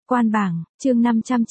Quan bảng, chương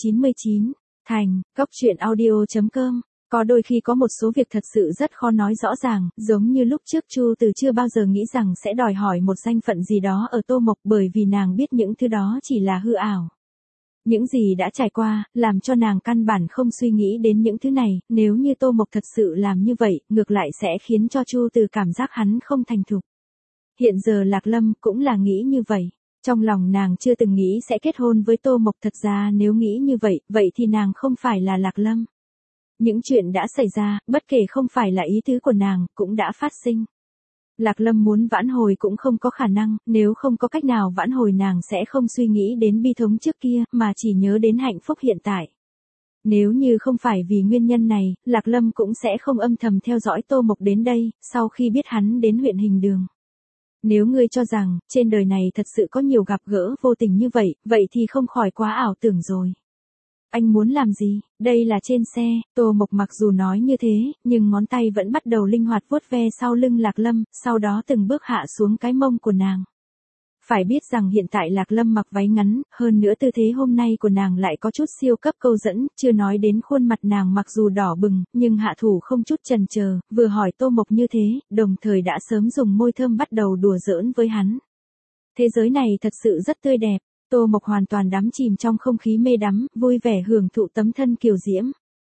599, Thành, Cốc truyện audio.com. Có đôi khi có một số việc thật sự rất khó nói rõ ràng, giống như lúc trước Chu Từ chưa bao giờ nghĩ rằng sẽ đòi hỏi một danh phận gì đó ở Tô Mộc, bởi vì nàng biết những thứ đó chỉ là hư ảo. Những gì đã trải qua, làm cho nàng căn bản không suy nghĩ đến những thứ này, nếu như Tô Mộc thật sự làm như vậy, ngược lại sẽ khiến cho Chu Từ cảm giác hắn không thành thục. Hiện giờ Lạc Lâm cũng là nghĩ như vậy. Trong lòng nàng chưa từng nghĩ sẽ kết hôn với Tô Mộc, thật ra nếu nghĩ như vậy, vậy thì nàng không phải là Lạc Lâm. Những chuyện đã xảy ra, bất kể không phải là ý tứ của nàng, cũng đã phát sinh. Lạc Lâm muốn vãn hồi cũng không có khả năng, nếu không có cách nào vãn hồi nàng sẽ không suy nghĩ đến bi thống trước kia, mà chỉ nhớ đến hạnh phúc hiện tại. Nếu như không phải vì nguyên nhân này, Lạc Lâm cũng sẽ không âm thầm theo dõi Tô Mộc đến đây, sau khi biết hắn đến huyện Hình Đường. Nếu ngươi cho rằng, trên đời này thật sự có nhiều gặp gỡ vô tình như vậy, vậy thì không khỏi quá ảo tưởng rồi. Anh muốn làm gì? Đây là trên xe, Tô Mộc mặc dù nói như thế, nhưng ngón tay vẫn bắt đầu linh hoạt vuốt ve sau lưng Lạc Lâm, sau đó từng bước hạ xuống cái mông của nàng. Phải biết rằng hiện tại Lạc Lâm mặc váy ngắn, hơn nữa tư thế hôm nay của nàng lại có chút siêu cấp câu dẫn, chưa nói đến khuôn mặt nàng mặc dù đỏ bừng, nhưng hạ thủ không chút chần chờ, vừa hỏi Tô Mộc như thế, đồng thời đã sớm dùng môi thơm bắt đầu đùa giỡn với hắn. Thế giới này thật sự rất tươi đẹp, Tô Mộc hoàn toàn đắm chìm trong không khí mê đắm, vui vẻ hưởng thụ tấm thân kiều diễm.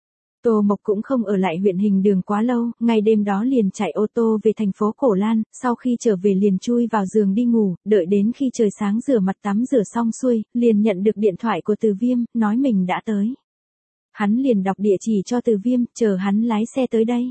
Tô Mộc cũng không ở lại huyện Hình Đường quá lâu, ngày đêm đó liền chạy ô tô về thành phố Cổ Lan, sau khi trở về liền chui vào giường đi ngủ, đợi đến khi trời sáng rửa mặt tắm rửa xong xuôi, liền nhận được điện thoại của Từ Viêm, nói mình đã tới. Hắn liền đọc địa chỉ cho Từ Viêm, chờ hắn lái xe tới đây.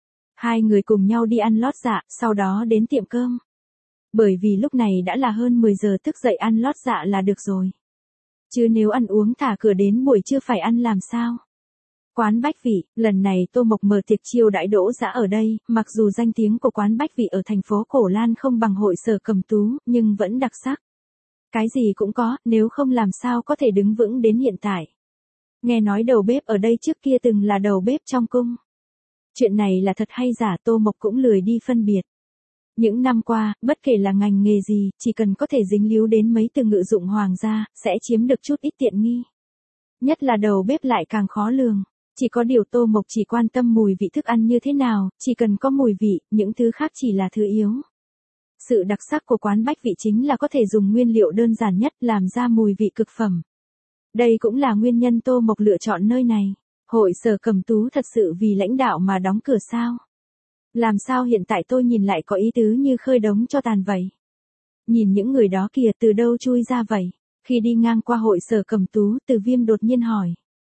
Hai người cùng nhau đi ăn lót dạ, sau đó đến tiệm cơm. Bởi vì lúc này đã là hơn 10 giờ, thức dậy ăn lót dạ là được rồi. Chứ nếu ăn uống thả cửa đến buổi trưa phải ăn làm sao? Quán Bách Vị, lần này Tô Mộc mở tiệc chiêu đãi Đỗ Dã ở đây, mặc dù danh tiếng của quán Bách Vị ở thành phố Cổ Lan không bằng hội Sở Cầm Tú, nhưng vẫn đặc sắc. Cái gì cũng có, nếu không làm sao có thể đứng vững đến hiện tại. Nghe nói đầu bếp ở đây trước kia từng là đầu bếp trong cung. Chuyện này là thật hay giả Tô Mộc cũng lười đi phân biệt. Những năm qua, bất kể là ngành nghề gì, chỉ cần có thể dính líu đến mấy từ ngữ dụng hoàng gia, sẽ chiếm được chút ít tiện nghi. Nhất là đầu bếp lại càng khó lường. Chỉ có điều Tô Mộc chỉ quan tâm mùi vị thức ăn như thế nào, chỉ cần có mùi vị, những thứ khác chỉ là thứ yếu. Sự đặc sắc của quán Bách Vị chính là có thể dùng nguyên liệu đơn giản nhất làm ra mùi vị cực phẩm. Đây cũng là nguyên nhân Tô Mộc lựa chọn nơi này. Hội Sở Cầm Tú thật sự vì lãnh đạo mà đóng cửa sao? Làm sao hiện tại tôi nhìn lại có ý tứ như khơi đống cho tàn vậy? Nhìn những người đó kìa, từ đâu chui ra vậy? Khi đi ngang qua Hội Sở Cầm Tú, Từ Viêm đột nhiên hỏi.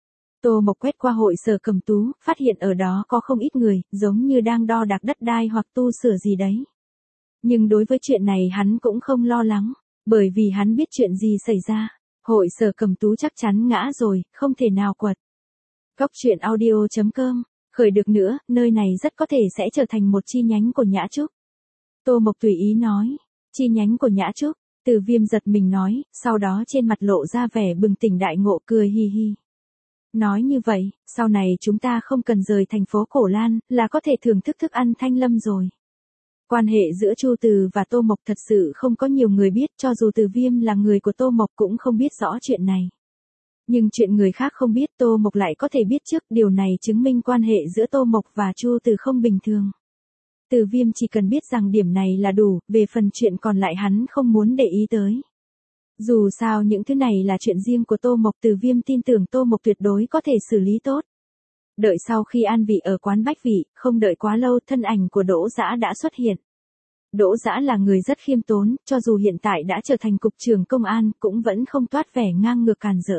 Tô Mộc quét qua Hội Sở Cầm Tú, phát hiện ở đó có không ít người, giống như đang đo đạc đất đai hoặc tu sửa gì đấy. Nhưng đối với chuyện này hắn cũng không lo lắng, bởi vì hắn biết chuyện gì xảy ra. Hội Sở Cầm Tú chắc chắn ngã rồi, không thể nào quật. Cốc truyện audio.com, khởi được nữa, nơi này rất có thể sẽ trở thành một chi nhánh của Nhã Trúc. Tô Mộc tùy ý nói, chi nhánh của Nhã Trúc, Từ Viêm giật mình nói, sau đó trên mặt lộ ra vẻ bừng tỉnh đại ngộ, cười hi hi. Nói như vậy, sau này chúng ta không cần rời thành phố Cổ Lan, là có thể thưởng thức thức ăn Thanh Lâm rồi. Quan hệ giữa Chu Từ và Tô Mộc thật sự không có nhiều người biết, cho dù Từ Viêm là người của Tô Mộc cũng không biết rõ chuyện này. Nhưng chuyện người khác không biết Tô Mộc lại có thể biết trước, điều này chứng minh quan hệ giữa Tô Mộc và Chu Từ không bình thường. Từ Viêm chỉ cần biết rằng điểm này là đủ, về phần chuyện còn lại hắn không muốn để ý tới. Dù sao những thứ này là chuyện riêng của Tô Mộc, Từ Viêm tin tưởng Tô Mộc tuyệt đối có thể xử lý tốt. Đợi sau khi an vị ở quán Bách Vị, không đợi quá lâu thân ảnh của Đỗ Dã đã xuất hiện. Đỗ Dã là người rất khiêm tốn, cho dù hiện tại đã trở thành cục trưởng công an, cũng vẫn không toát vẻ ngang ngược càn rỡ.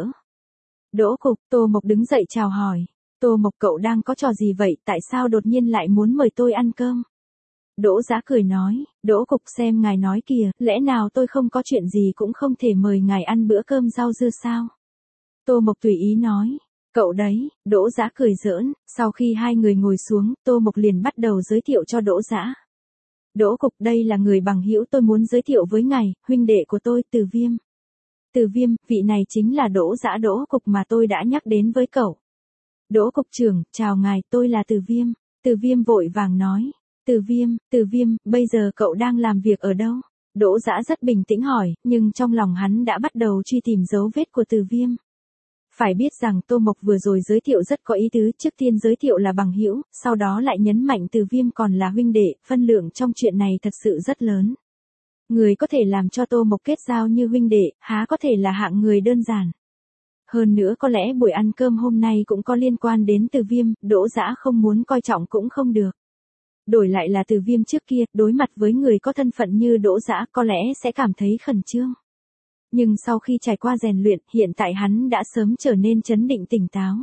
Đỗ cục, Tô Mộc đứng dậy chào hỏi. Tô Mộc, cậu đang có trò gì vậy, tại sao đột nhiên lại muốn mời tôi ăn cơm? Đỗ Dã cười nói, Đỗ cục, xem ngài nói kìa, lẽ nào tôi không có chuyện gì cũng không thể mời ngài ăn bữa cơm rau dưa sao? Tô Mộc tùy ý nói, cậu đấy. Đỗ Dã cười giỡn, sau khi hai người ngồi xuống, Tô Mộc liền bắt đầu giới thiệu cho Đỗ Dã. Đỗ cục, đây là người bằng hữu tôi muốn giới thiệu với ngài, huynh đệ của tôi, Từ Viêm. Từ Viêm, vị này chính là Đỗ Dã Đỗ cục mà tôi đã nhắc đến với cậu. Đỗ cục trưởng, chào ngài, tôi là Từ Viêm. Từ Viêm vội vàng nói. Từ Viêm, bây giờ cậu đang làm việc ở đâu? Đỗ Dã rất bình tĩnh hỏi, nhưng trong lòng hắn đã bắt đầu truy tìm dấu vết của Từ Viêm. Phải biết rằng Tô Mộc vừa rồi giới thiệu rất có ý tứ, trước tiên giới thiệu là bằng hữu, sau đó lại nhấn mạnh Từ Viêm còn là huynh đệ, phân lượng trong chuyện này thật sự rất lớn. Người có thể làm cho Tô Mộc kết giao như huynh đệ, há có thể là hạng người đơn giản. Hơn nữa có lẽ buổi ăn cơm hôm nay cũng có liên quan đến Từ Viêm, Đỗ Dã không muốn coi trọng cũng không được. Đổi lại là Từ Viêm trước kia, đối mặt với người có thân phận như Đỗ Dã có lẽ sẽ cảm thấy khẩn trương. Nhưng sau khi trải qua rèn luyện, hiện tại hắn đã sớm trở nên trấn định tỉnh táo.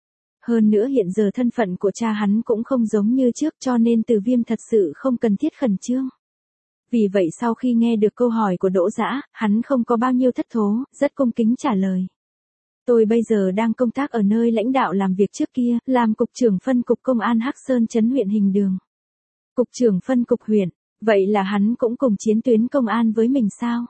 Hơn nữa hiện giờ thân phận của cha hắn cũng không giống như trước cho nên Từ Viêm thật sự không cần thiết khẩn trương. Vì vậy sau khi nghe được câu hỏi của Đỗ Dã, hắn không có bao nhiêu thất thố, rất cung kính trả lời. Tôi bây giờ đang công tác ở nơi lãnh đạo làm việc trước kia, làm cục trưởng phân cục công an Hắc Sơn trấn huyện Hình Đường. Cục trưởng phân cục huyện, vậy là hắn cũng cùng chiến tuyến công an với mình sao?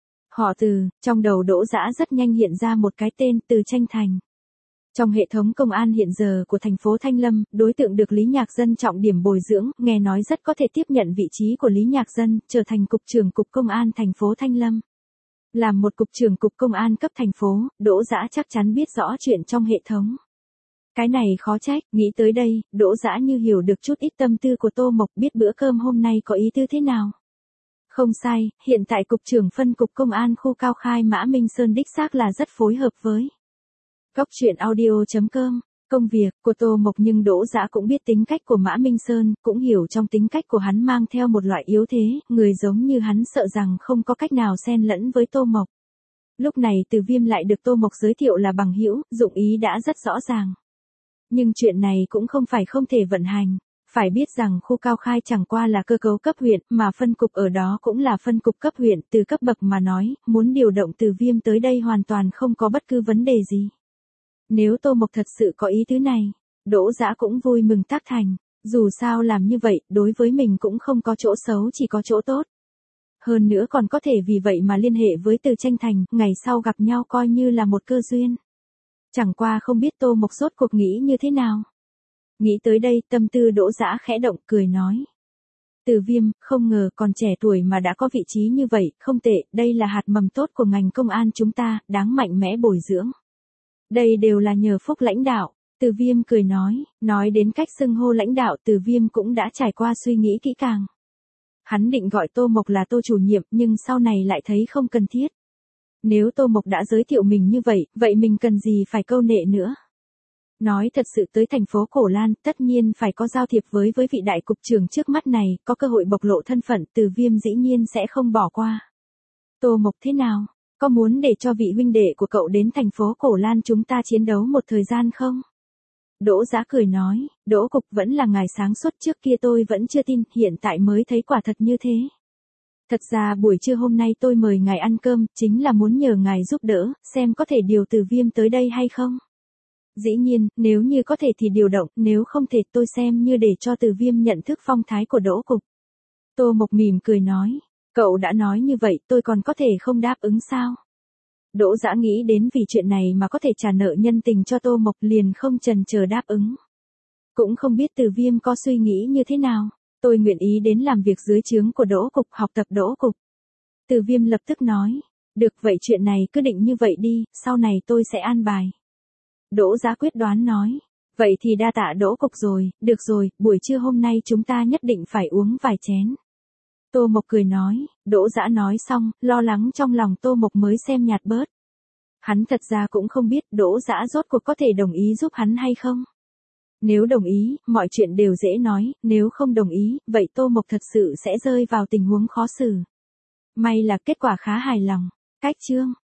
Họ Từ, trong đầu Đỗ Dã rất nhanh hiện ra một cái tên, Từ Tranh Thành. Trong hệ thống công an hiện giờ của thành phố Thanh Lâm, đối tượng được Lý Nhạc Dân trọng điểm bồi dưỡng, nghe nói rất có thể tiếp nhận vị trí của Lý Nhạc Dân, trở thành cục trưởng cục công an thành phố Thanh Lâm. Làm một cục trưởng cục công an cấp thành phố, Đỗ Dã chắc chắn biết rõ chuyện trong hệ thống. Cái này khó trách, nghĩ tới đây, Đỗ Dã như hiểu được chút ít tâm tư của Tô Mộc, biết bữa cơm hôm nay có ý tư thế nào. Không sai, hiện tại cục trưởng phân cục công an khu Cao Khai Mã Minh Sơn đích xác là rất phối hợp với Góc truyện audio.com. Công việc của Tô Mộc nhưng Đỗ Dã cũng biết tính cách của Mã Minh Sơn, cũng hiểu trong tính cách của hắn mang theo một loại yếu thế, người giống như hắn sợ rằng không có cách nào xen lẫn với Tô Mộc. Lúc này Từ Viêm lại được Tô Mộc giới thiệu là bằng hữu, dụng ý đã rất rõ ràng. Nhưng chuyện này cũng không phải không thể vận hành. Phải biết rằng khu Cao Khai chẳng qua là cơ cấu cấp huyện, mà phân cục ở đó cũng là phân cục cấp huyện, từ cấp bậc mà nói, muốn điều động Từ Viêm tới đây hoàn toàn không có bất cứ vấn đề gì. Nếu Tô Mộc thật sự có ý thứ này, Đỗ Dã cũng vui mừng tác thành, dù sao làm như vậy, đối với mình cũng không có chỗ xấu chỉ có chỗ tốt. Hơn nữa còn có thể vì vậy mà liên hệ với Từ Tranh Thành, ngày sau gặp nhau coi như là một cơ duyên. Chẳng qua không biết Tô Mộc rốt cuộc nghĩ như thế nào. Nghĩ tới đây, tâm tư Đỗ Dã khẽ động, cười nói. Từ Viêm, không ngờ còn trẻ tuổi mà đã có vị trí như vậy, không tệ, đây là hạt mầm tốt của ngành công an chúng ta, đáng mạnh mẽ bồi dưỡng. Đây đều là nhờ phúc lãnh đạo. Từ Viêm cười nói đến cách xưng hô lãnh đạo, Từ Viêm cũng đã trải qua suy nghĩ kỹ càng. Hắn định gọi Tô Mộc là Tô chủ nhiệm, nhưng sau này lại thấy không cần thiết. Nếu Tô Mộc đã giới thiệu mình như vậy, vậy mình cần gì phải câu nệ nữa. Nói thật sự tới thành phố Cổ Lan, tất nhiên phải có giao thiệp với vị đại cục trưởng trước mắt này, có cơ hội bộc lộ thân phận, Từ Viêm dĩ nhiên sẽ không bỏ qua. Tô Mộc thế nào? Có muốn để cho vị huynh đệ của cậu đến thành phố Cổ Lan chúng ta chiến đấu một thời gian không? Đỗ Dã cười nói, Đỗ cục vẫn là ngài sáng suốt, trước kia tôi vẫn chưa tin, hiện tại mới thấy quả thật như thế. Thật ra buổi trưa hôm nay tôi mời ngài ăn cơm, chính là muốn nhờ ngài giúp đỡ, xem có thể điều Từ Viêm tới đây hay không? Dĩ nhiên, nếu như có thể thì điều động, nếu không thể tôi xem như để cho Từ Viêm nhận thức phong thái của Đỗ cục. Tô Mộc mỉm cười nói, cậu đã nói như vậy tôi còn có thể không đáp ứng sao? Đỗ Dã nghĩ đến vì chuyện này mà có thể trả nợ nhân tình cho Tô Mộc liền không chần chờ đáp ứng. Cũng không biết Từ Viêm có suy nghĩ như thế nào, tôi nguyện ý đến làm việc dưới trướng của Đỗ cục, học tập Đỗ cục. Từ Viêm lập tức nói, được vậy chuyện này cứ định như vậy đi, sau này tôi sẽ an bài. Đỗ Dã quyết đoán nói, vậy thì đa tạ Đỗ cục rồi, được rồi, buổi trưa hôm nay chúng ta nhất định phải uống vài chén. Tô Mộc cười nói, Đỗ Dã nói xong, lo lắng trong lòng Tô Mộc mới xem nhạt bớt. Hắn thật ra cũng không biết Đỗ Dã rốt cuộc có thể đồng ý giúp hắn hay không. Nếu đồng ý, mọi chuyện đều dễ nói, nếu không đồng ý, vậy Tô Mộc thật sự sẽ rơi vào tình huống khó xử. May là kết quả khá hài lòng. Cách chương